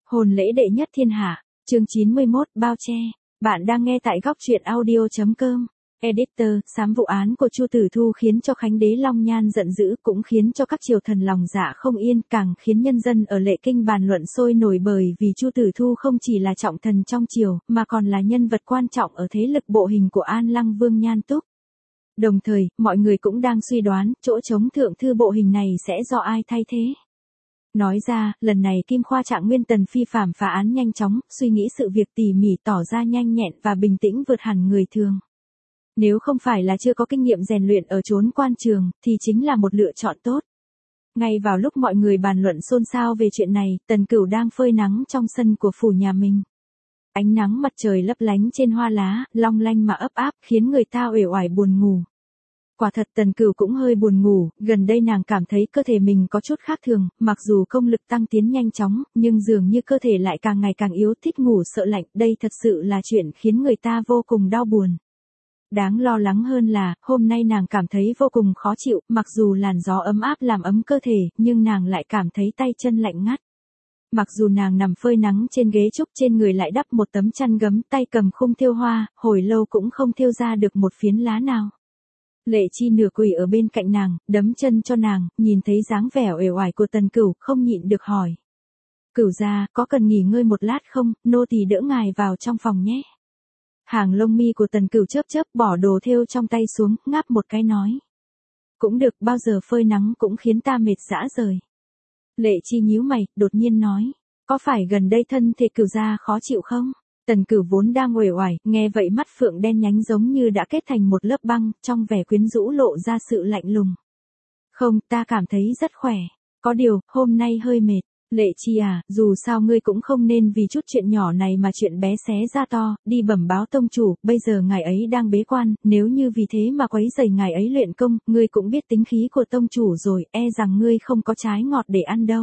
Hôn lễ đệ nhất thiên hạ, chương 91, bao che. Bạn đang nghe tại góc truyện audio.com. Editor, xám vụ án của Chu Tử Thu khiến cho Khánh đế Long Nhan giận dữ, cũng khiến cho các triều thần lòng dạ không yên, càng khiến nhân dân ở Lệ Kinh bàn luận sôi nổi bởi vì Chu Tử Thu không chỉ là trọng thần trong triều, mà còn là nhân vật quan trọng ở thế lực bộ hình của An Lăng Vương Nhan Túc. Đồng thời, mọi người cũng đang suy đoán, chỗ trống thượng thư bộ hình này sẽ do ai thay thế. Nói ra, lần này Kim Khoa Trạng Nguyên Tần phi phàm phá án nhanh chóng, suy nghĩ sự việc tỉ mỉ, tỏ ra nhanh nhẹn và bình tĩnh vượt hẳn người thường. Nếu không phải là chưa có kinh nghiệm rèn luyện ở chốn quan trường, thì chính là một lựa chọn tốt. Ngay vào lúc mọi người bàn luận xôn xao về chuyện này, Tần Cửu đang phơi nắng trong sân của phủ nhà mình. Ánh nắng mặt trời lấp lánh trên hoa lá, long lanh mà ấp áp, khiến người ta uể oải buồn ngủ. Quả thật Tần Cửu cũng hơi buồn ngủ, gần đây nàng cảm thấy cơ thể mình có chút khác thường, mặc dù công lực tăng tiến nhanh chóng, nhưng dường như cơ thể lại càng ngày càng yếu, thích ngủ sợ lạnh, đây thật sự là chuyện khiến người ta vô cùng đau buồn. Đáng lo lắng hơn là, hôm nay nàng cảm thấy vô cùng khó chịu, mặc dù làn gió ấm áp làm ấm cơ thể, nhưng nàng lại cảm thấy tay chân lạnh ngắt. Mặc dù nàng nằm phơi nắng trên ghế trúc, trên người lại đắp một tấm chăn gấm, tay cầm khung thêu hoa, hồi lâu cũng không thêu ra được một phiến lá nào. Lệ Chi nửa quỳ ở bên cạnh nàng, đấm chân cho nàng, nhìn thấy dáng vẻ uể oải của Tần Cửu, không nhịn được hỏi. Cửu gia, có cần nghỉ ngơi một lát không, nô tỳ đỡ ngài vào trong phòng nhé. Hàng lông mi của Tần Cửu chớp chớp, bỏ đồ thêu trong tay xuống, ngáp một cái nói. Cũng được, bao giờ phơi nắng cũng khiến ta mệt rã rời. Lệ Chi nhíu mày, đột nhiên nói. Có phải gần đây thân thể Cửu gia khó chịu không? Tần Cửu vốn đang uể oải, nghe vậy mắt phượng đen nhánh giống như đã kết thành một lớp băng, trong vẻ quyến rũ lộ ra sự lạnh lùng. Không, ta cảm thấy rất khỏe. Có điều, hôm nay hơi mệt. Lệ Chi à, dù sao ngươi cũng không nên vì chút chuyện nhỏ này mà chuyện bé xé ra to, đi bẩm báo tông chủ, bây giờ ngài ấy đang bế quan, nếu như vì thế mà quấy rầy ngài ấy luyện công, ngươi cũng biết tính khí của tông chủ rồi, e rằng ngươi không có trái ngọt để ăn đâu.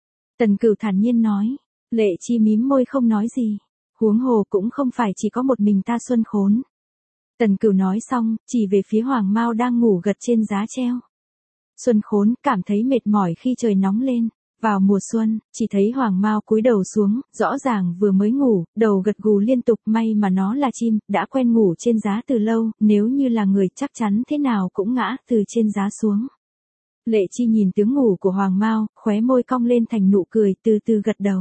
Tần Cửu thản nhiên nói. Lệ Chi mím môi không nói gì. Huống hồ cũng không phải chỉ có một mình ta Xuân Khốn. Tần Cửu nói xong, chỉ về phía Hoàng Mao đang ngủ gật trên giá treo. Xuân Khốn cảm thấy mệt mỏi khi trời nóng lên. Vào mùa xuân, chỉ thấy Hoàng Mao cúi đầu xuống, rõ ràng vừa mới ngủ, đầu gật gù liên tục, may mà nó là chim, đã quen ngủ trên giá từ lâu, nếu như là người chắc chắn thế nào cũng ngã từ trên giá xuống. Lệ Chi nhìn tướng ngủ của Hoàng Mao, khóe môi cong lên thành nụ cười, từ từ gật đầu.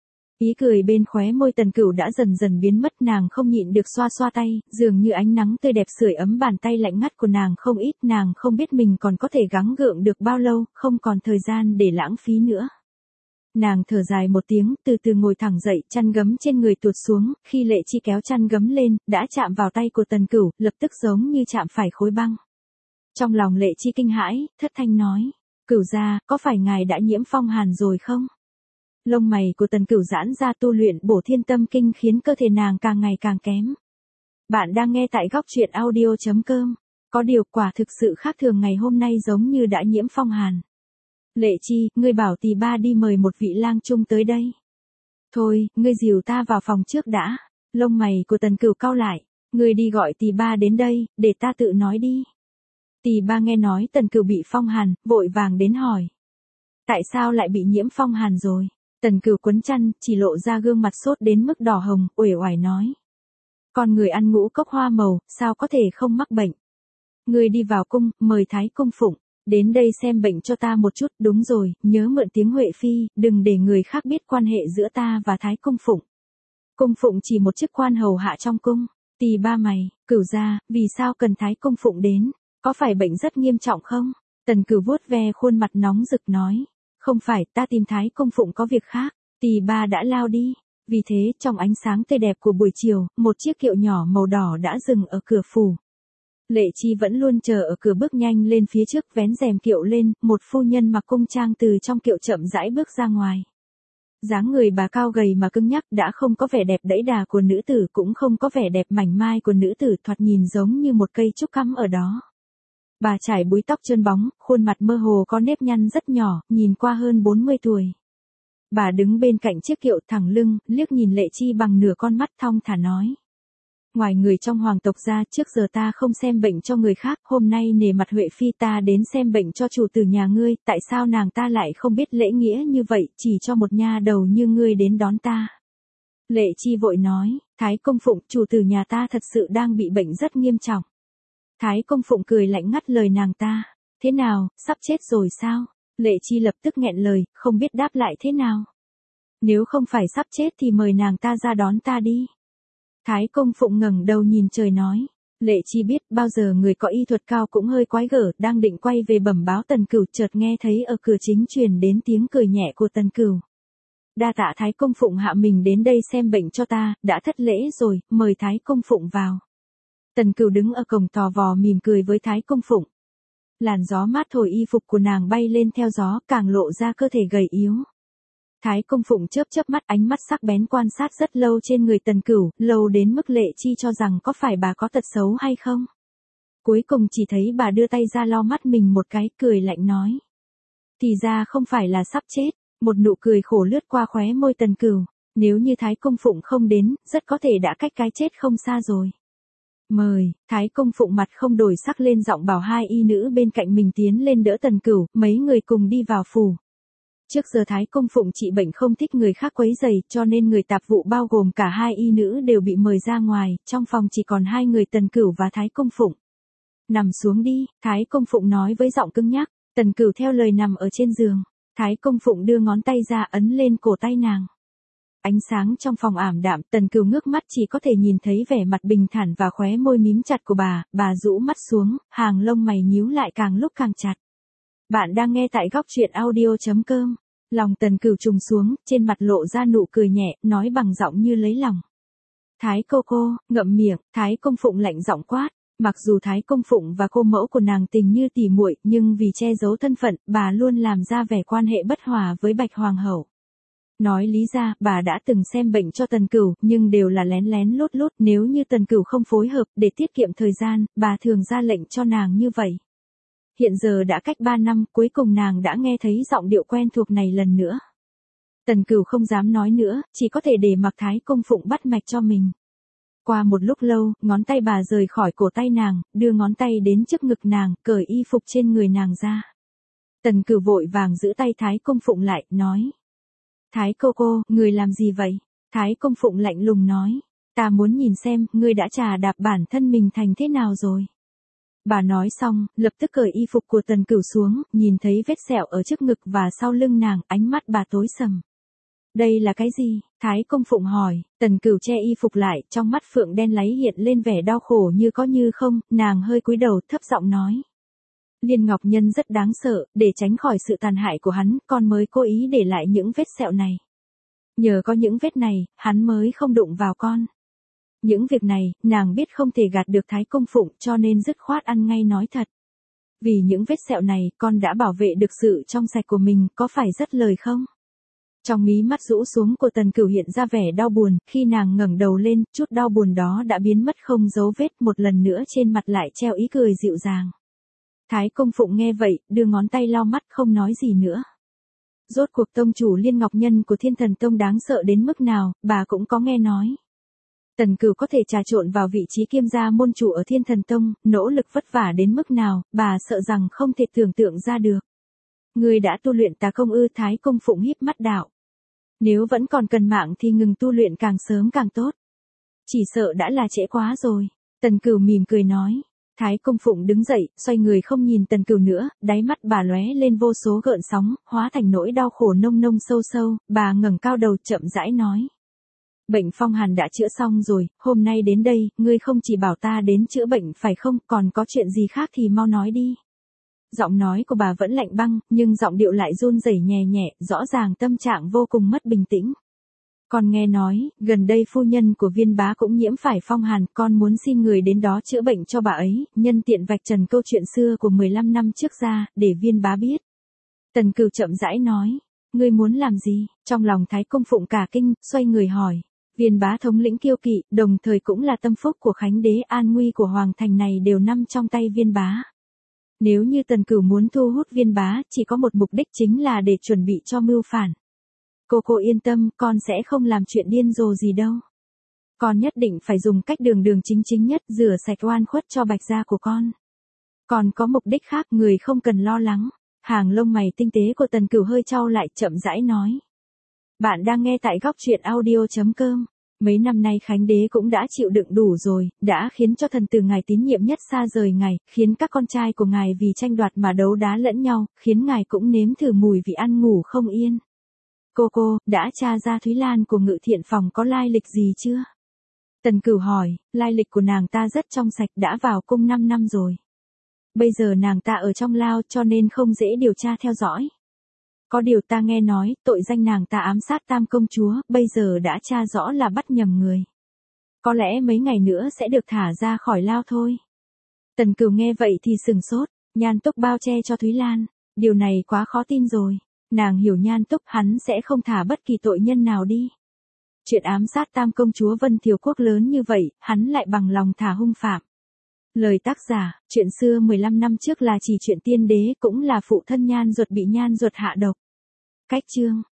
Ý cười bên khóe môi Tần Cửu đã dần dần biến mất, nàng không nhịn được xoa xoa tay, dường như ánh nắng tươi đẹp sưởi ấm bàn tay lạnh ngắt của nàng không ít, nàng không biết mình còn có thể gắng gượng được bao lâu, không còn thời gian để lãng phí nữa. Nàng thở dài một tiếng, từ từ ngồi thẳng dậy, chăn gấm trên người tuột xuống, khi Lệ Chi kéo chăn gấm lên, đã chạm vào tay của Tần Cửu, lập tức giống như chạm phải khối băng. Trong lòng Lệ Chi kinh hãi, thất thanh nói, Cửu gia, có phải ngài đã nhiễm phong hàn rồi không? Lông mày của Tần Cửu giãn ra, tu luyện Bổ Thiên Tâm Kinh khiến cơ thể nàng càng ngày càng kém. Bạn đang nghe tại góc truyện audio.com. Có điều quả thực sự khác thường, ngày hôm nay giống như đã nhiễm phong hàn. Lệ Chi, ngươi bảo Tỳ Ba đi mời một vị lang trung tới đây. Thôi, ngươi dìu ta vào phòng trước đã. Lông mày của Tần Cửu cau lại. Ngươi đi gọi Tỳ Ba đến đây, để ta tự nói đi. Tỳ Ba nghe nói Tần Cửu bị phong hàn, vội vàng đến hỏi. Tại sao lại bị nhiễm phong hàn rồi? Tần Cửu quấn chăn, chỉ lộ ra gương mặt sốt đến mức đỏ hồng, uể oải nói. Con người ăn ngũ cốc hoa màu, sao có thể không mắc bệnh? Ngươi đi vào cung, mời Thái Cung Phụng, đến đây xem bệnh cho ta một chút, đúng rồi, nhớ mượn tiếng Huệ Phi, đừng để người khác biết quan hệ giữa ta và Thái Cung Phụng. Cung Phụng chỉ một chức quan hầu hạ trong cung. Tỳ Ba mày, Cửu gia, vì sao cần Thái Cung Phụng đến? Có phải bệnh rất nghiêm trọng không? Tần Cửu vuốt ve khuôn mặt nóng rực nói. Không phải, ta tìm Thái Cung Phụng có việc khác. Tỳ Ba đã lao đi. Vì thế, trong ánh sáng tươi đẹp của buổi chiều, một chiếc kiệu nhỏ màu đỏ đã dừng ở cửa phủ. Lệ Chi vẫn luôn chờ ở cửa, bước nhanh lên phía trước, vén rèm kiệu lên, một phu nhân mặc cung trang từ trong kiệu chậm rãi bước ra ngoài. Dáng người bà cao gầy mà cứng nhắc, đã không có vẻ đẹp đẫy đà của nữ tử, cũng không có vẻ đẹp mảnh mai của nữ tử, thoạt nhìn giống như một cây trúc cắm ở đó. Bà trải búi tóc trơn bóng, khuôn mặt mơ hồ có nếp nhăn rất nhỏ, nhìn qua hơn 40 tuổi. Bà đứng bên cạnh chiếc kiệu thẳng lưng, liếc nhìn Lệ Chi bằng nửa con mắt thong thả nói. Ngoài người trong hoàng tộc ra, trước giờ ta không xem bệnh cho người khác, hôm nay nể mặt Huệ Phi ta đến xem bệnh cho chủ tử nhà ngươi, tại sao nàng ta lại không biết lễ nghĩa như vậy, chỉ cho một nha đầu như ngươi đến đón ta. Lệ Chi vội nói, Thái Công Phụng, chủ tử nhà ta thật sự đang bị bệnh rất nghiêm trọng. Thái Công Phụng cười lạnh ngắt lời nàng ta, thế nào, sắp chết rồi sao? Lệ Chi lập tức nghẹn lời, không biết đáp lại thế nào. Nếu không phải sắp chết thì mời nàng ta ra đón ta đi. Thái Công Phụng ngẩng đầu nhìn trời nói. Lệ Chi biết bao giờ người có y thuật cao cũng hơi quái gở, đang định quay về bẩm báo Tần Cửu, chợt nghe thấy ở cửa chính truyền đến tiếng cười nhẹ của Tần Cửu. Đa tạ Thái Công Phụng hạ mình đến đây xem bệnh cho ta, đã thất lễ rồi, mời Thái Công Phụng vào. Tần Cửu đứng ở cổng tò vò mỉm cười với Thái Công Phụng. Làn gió mát thổi y phục của nàng bay lên theo gió, càng lộ ra cơ thể gầy yếu. Thái Công Phụng chớp chớp mắt, ánh mắt sắc bén quan sát rất lâu trên người Tần Cửu, lâu đến mức Lệ Chi cho rằng có phải bà có tật xấu hay không. Cuối cùng chỉ thấy bà đưa tay ra lau mắt mình một cái, cười lạnh nói. Thì ra không phải là sắp chết, một nụ cười khổ lướt qua khóe môi Tần Cửu, nếu như Thái Công Phụng không đến, rất có thể đã cách cái chết không xa rồi. Mời, Thái Công Phụng mặt không đổi sắc lên giọng bảo hai y nữ bên cạnh mình tiến lên đỡ Tần Cửu, mấy người cùng đi vào phủ. Trước giờ Thái Công Phụng trị bệnh không thích người khác quấy rầy, cho nên người tạp vụ bao gồm cả hai y nữ đều bị mời ra ngoài, trong phòng chỉ còn hai người Tần Cửu và Thái Công Phụng. Nằm xuống đi, Thái Công Phụng nói với giọng cứng nhắc. Tần Cửu theo lời nằm ở trên giường. Thái Công Phụng đưa ngón tay ra ấn lên cổ tay nàng. Ánh sáng trong phòng ảm đạm, Tần Cửu ngước mắt chỉ có thể nhìn thấy vẻ mặt bình thản và khóe môi mím chặt của bà rũ mắt xuống, hàng lông mày nhíu lại càng lúc càng chặt. Bạn đang nghe tại góc truyện audio.com. Lòng Tần Cửu trùng xuống, trên mặt lộ ra nụ cười nhẹ, nói bằng giọng như lấy lòng. Thái cô, ngậm miệng, Thái Công Phụng lạnh giọng quát. Mặc dù Thái Công Phụng và cô mẫu của nàng tình như tỉ muội, nhưng vì che giấu thân phận, bà luôn làm ra vẻ quan hệ bất hòa với Bạch Hoàng hậu. Nói lý ra, bà đã từng xem bệnh cho Tần Cửu, nhưng đều là lén lén lút lút, nếu như Tần Cửu không phối hợp, để tiết kiệm thời gian, bà thường ra lệnh cho nàng như vậy. Hiện giờ đã cách 3 năm, cuối cùng nàng đã nghe thấy giọng điệu quen thuộc này lần nữa. Tần Cửu không dám nói nữa, chỉ có thể để mặc Thái Công Phụng bắt mạch cho mình. Qua một lúc lâu, ngón tay bà rời khỏi cổ tay nàng, đưa ngón tay đến trước ngực nàng, cởi y phục trên người nàng ra. Tần Cửu vội vàng giữ tay Thái Công Phụng lại, nói. Thái cô, người làm gì vậy? Thái Công Phụng lạnh lùng nói. Ta muốn nhìn xem, ngươi đã trà đạp bản thân mình thành thế nào rồi. Bà nói xong, lập tức cởi y phục của Tần Cửu xuống, nhìn thấy vết sẹo ở trước ngực và sau lưng nàng, ánh mắt bà tối sầm. Đây là cái gì? Thái Công Phụng hỏi. Tần Cửu che y phục lại, trong mắt phượng đen láy hiện lên vẻ đau khổ như có như không, nàng hơi cúi đầu thấp giọng nói. Liên Ngọc Nhân rất đáng sợ, để tránh khỏi sự tàn hại của hắn, con mới cố ý để lại những vết sẹo này. Nhờ có những vết này, hắn mới không đụng vào con. Những việc này, nàng biết không thể gạt được Thái Công Phụng, cho nên dứt khoát ăn ngay nói thật. Vì những vết sẹo này, con đã bảo vệ được sự trong sạch của mình, có phải rất lời không? Trong mí mắt rũ xuống của Tần Cửu hiện ra vẻ đau buồn, khi nàng ngẩng đầu lên, chút đau buồn đó đã biến mất không dấu vết, một lần nữa trên mặt lại treo ý cười dịu dàng. Thái Công Phụng nghe vậy, đưa ngón tay lau mắt không nói gì nữa. Rốt cuộc tông chủ Liên Ngọc Nhân của Thiên Thần Tông đáng sợ đến mức nào, bà cũng có nghe nói. Tần Cửu có thể trà trộn vào vị trí kiêm gia môn chủ ở Thiên Thần Tông, nỗ lực vất vả đến mức nào, bà sợ rằng không thể tưởng tượng ra được. Người đã tu luyện tà công ư? Thái Công Phụng híp mắt đạo. Nếu vẫn còn cần mạng thì ngừng tu luyện càng sớm càng tốt. Chỉ sợ đã là trễ quá rồi. Tần Cửu mỉm cười nói. Thái Công Phụng đứng dậy, xoay người không nhìn Tần Cửu nữa, đáy mắt bà lóe lên vô số gợn sóng, hóa thành nỗi đau khổ nông nông sâu sâu, bà ngẩng cao đầu chậm rãi nói. Bệnh phong hàn đã chữa xong rồi, hôm nay đến đây, ngươi không chỉ bảo ta đến chữa bệnh phải không, còn có chuyện gì khác thì mau nói đi. Giọng nói của bà vẫn lạnh băng, nhưng giọng điệu lại run rẩy nhẹ nhẹ, rõ ràng tâm trạng vô cùng mất bình tĩnh. Con nghe nói, gần đây phu nhân của Viên bá cũng nhiễm phải phong hàn, con muốn xin người đến đó chữa bệnh cho bà ấy, nhân tiện vạch trần câu chuyện xưa của 15 năm trước ra, để Viên bá biết. Tần Cửu chậm rãi nói, ngươi muốn làm gì? Trong lòng Thái Công Phụng cả kinh, xoay người hỏi. Viên bá thống lĩnh kiêu kỵ, đồng thời cũng là tâm phúc của Khánh đế, an nguy của hoàng thành này đều nằm trong tay Viên bá. Nếu như Tần Cửu muốn thu hút Viên bá, chỉ có một mục đích chính là để chuẩn bị cho mưu phản. Cô yên tâm, con sẽ không làm chuyện điên rồ gì đâu. Con nhất định phải dùng cách đường đường chính chính nhất rửa sạch oan khuất cho Bạch gia của con. Còn có mục đích khác người không cần lo lắng. Hàng lông mày tinh tế của Tần Cửu hơi chau lại chậm rãi nói. Bạn đang nghe tại góc truyện audio.com. Mấy năm nay Khánh Đế cũng đã chịu đựng đủ rồi, đã khiến cho thần tử ngài tín nhiệm nhất xa rời ngài, khiến các con trai của ngài vì tranh đoạt mà đấu đá lẫn nhau, khiến ngài cũng nếm thử mùi vị ăn ngủ không yên. Cô, đã tra ra Thúy Lan của Ngự Thiện Phòng có lai lịch gì chưa? Tần Cửu hỏi, lai lịch của nàng ta rất trong sạch, đã vào cung 5 năm rồi. Bây giờ nàng ta ở trong lao cho nên không dễ điều tra theo dõi. Có điều ta nghe nói, tội danh nàng ta ám sát Tam công chúa, bây giờ đã tra rõ là bắt nhầm người. Có lẽ mấy ngày nữa sẽ được thả ra khỏi lao thôi. Tần Cửu nghe vậy thì sừng sốt, Nhan Túc bao che cho Thúy Lan. Điều này quá khó tin rồi. Nàng hiểu Nhan Túc hắn sẽ không thả bất kỳ tội nhân nào đi. Chuyện ám sát Tam công chúa Vân Thiều Quốc lớn như vậy, hắn lại bằng lòng thả hung phạm. Lời tác giả, chuyện xưa 15 năm trước là chỉ chuyện tiên đế, cũng là phụ thân Nhan Duật bị Nhan Duật hạ độc. Cách chương